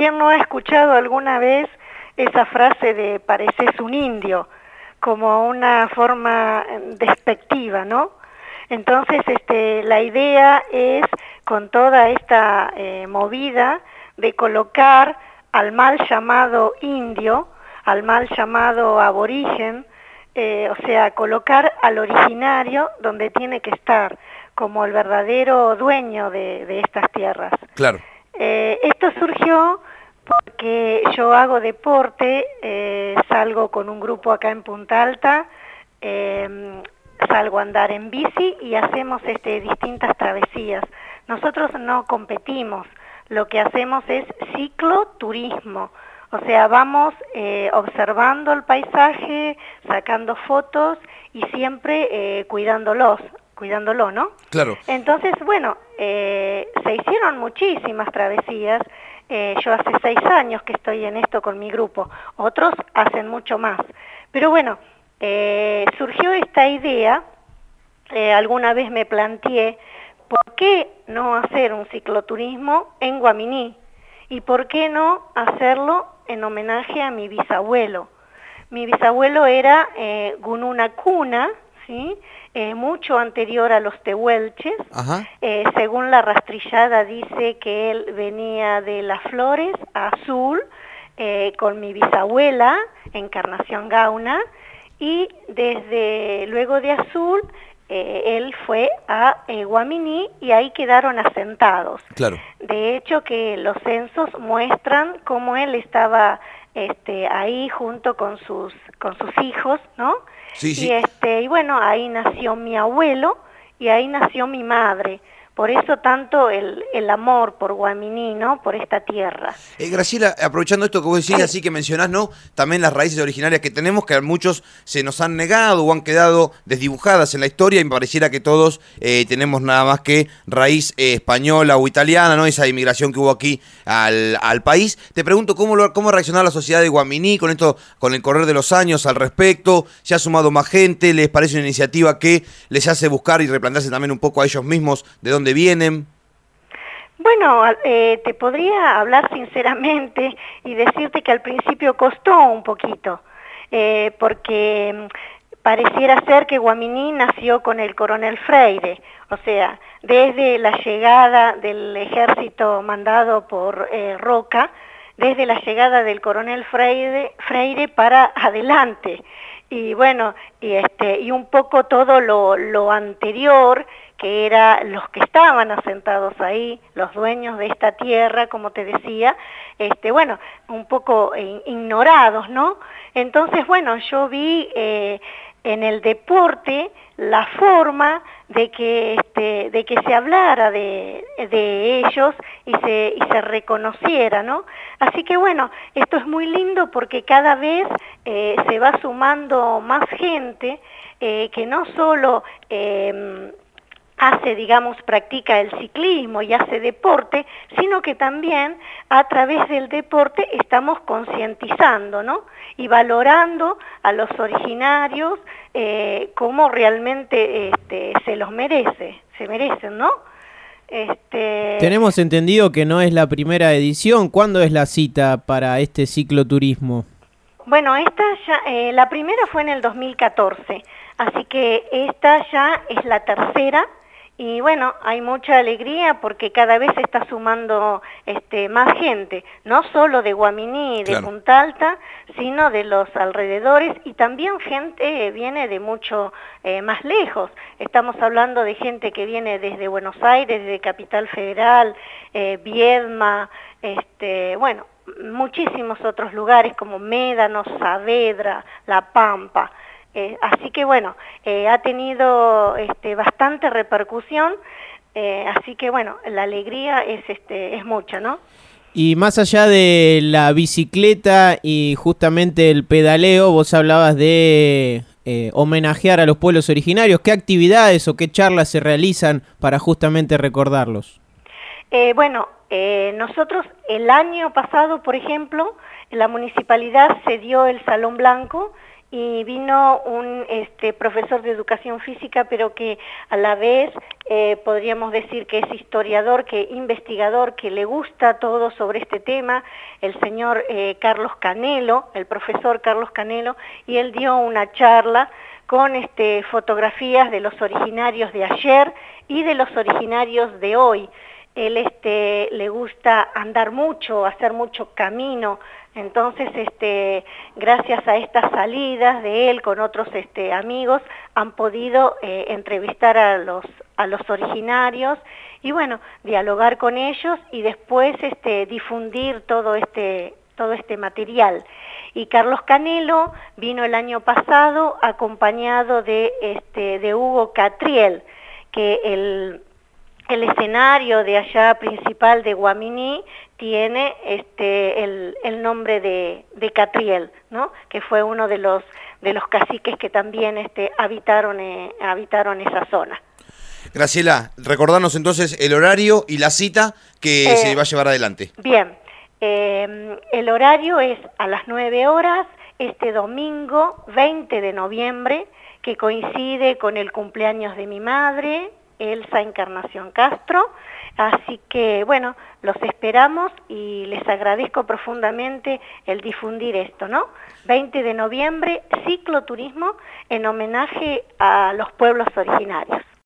¿quién no ha escuchado alguna vez esa frase de pareces un indio? Como una forma despectiva, ¿no? Entonces, la idea es, con toda esta movida, de colocar al mal llamado indio, al mal llamado aborigen, o sea, colocar al originario donde tiene que estar, como el verdadero dueño de estas tierras. Claro. Esto surgió porque yo hago deporte, salgo con un grupo acá en Punta Alta, salgo a andar en bici y hacemos distintas travesías. Nosotros no competimos, lo que hacemos es cicloturismo, o sea, vamos observando el paisaje, sacando fotos y siempre cuidándolo, ¿no? Claro. Entonces, bueno, se hicieron muchísimas travesías. Yo hace 6 años que estoy en esto con mi grupo, otros hacen mucho más. Pero bueno, surgió esta idea, alguna vez me planteé, ¿por qué no hacer un cicloturismo en Guaminí? ¿Y por qué no hacerlo en homenaje a mi bisabuelo? Mi bisabuelo era Gununacuna, ¿sí? Mucho anterior a los tehuelches. Según la rastrillada dice que él venía de Las Flores a Azul con mi bisabuela, Encarnación Gauna, y desde luego de Azul él fue a Guaminí y ahí quedaron asentados. Claro. De hecho que los censos muestran cómo él estaba ahí junto con sus hijos, ¿no? Sí, sí. Y bueno, ahí nació mi abuelo y ahí nació mi madre. Por eso tanto el amor por Guaminí, ¿no? Por esta tierra. Graciela, aprovechando esto que vos decís, así que mencionás, ¿no? También las raíces originarias que tenemos, que a muchos se nos han negado o han quedado desdibujadas en la historia, y me pareciera que todos tenemos nada más que raíz española o italiana, ¿no? Esa inmigración que hubo aquí al país. Te pregunto, ¿cómo ha reaccionado la sociedad de Guaminí con esto, con el correr de los años al respecto? ¿Se ha sumado más gente? ¿Les parece una iniciativa que les hace buscar y replantearse también un poco a ellos mismos de dónde vienen? Bueno, te podría hablar sinceramente y decirte que al principio costó un poquito, porque pareciera ser que Guaminí nació con el coronel Freire, o sea, desde la llegada del ejército mandado por Roca, desde la llegada del coronel Freire para adelante. Y bueno, y un poco todo lo anterior, que era los que estaban asentados ahí, los dueños de esta tierra, como te decía, bueno, un poco ignorados, ¿no? Entonces, bueno, yo vi en el deporte la forma de que se hablara de ellos y se reconociera, ¿no? Así que bueno, esto es muy lindo porque cada vez se va sumando más gente que no solo practica el ciclismo y hace deporte, sino que también a través del deporte estamos concientizando, ¿no? Y valorando a los originarios como realmente se merecen, ¿no? Tenemos entendido que no es la primera edición. ¿Cuándo es la cita para este cicloturismo? Bueno, la primera fue en el 2014, así que esta ya es la tercera. Y bueno, hay mucha alegría porque cada vez se está sumando más gente, no solo de Guaminí, de Punta Alta, sino de los alrededores, y también gente viene de mucho más lejos. Estamos hablando de gente que viene desde Buenos Aires, desde Capital Federal, Viedma, bueno, muchísimos otros lugares como Médanos, Saavedra, La Pampa. Así que bueno, ha tenido bastante repercusión, así que bueno, la alegría es mucha, ¿no? Y más allá de la bicicleta y justamente el pedaleo, vos hablabas de homenajear a los pueblos originarios. ¿Qué actividades o qué charlas se realizan para justamente recordarlos? Bueno, nosotros el año pasado, por ejemplo, la municipalidad cedió el Salón Blanco y vino un profesor de educación física, pero que a la vez podríamos decir que es historiador, que investigador, que le gusta todo sobre este tema, el señor Carlos Canelo, el profesor Carlos Canelo, y él dio una charla con fotografías de los originarios de ayer y de los originarios de hoy. Él le gusta andar mucho, hacer mucho camino, entonces gracias a estas salidas de él con otros amigos han podido entrevistar a los originarios y bueno, dialogar con ellos y después difundir todo este material. Y Carlos Canelo vino el año pasado acompañado de Hugo Catriel, que el escenario de allá principal de Guaminí tiene el nombre de Catriel, ¿no? Que fue uno de los caciques que también habitaron esa zona. Graciela, recordanos entonces el horario y la cita que se va a llevar adelante. Bien, el horario es a las 9 horas, este domingo 20 de noviembre, que coincide con el cumpleaños de mi madre, Elsa Encarnación Castro, así que bueno, los esperamos y les agradezco profundamente el difundir esto, ¿no? 20 de noviembre, cicloturismo en homenaje a los pueblos originarios.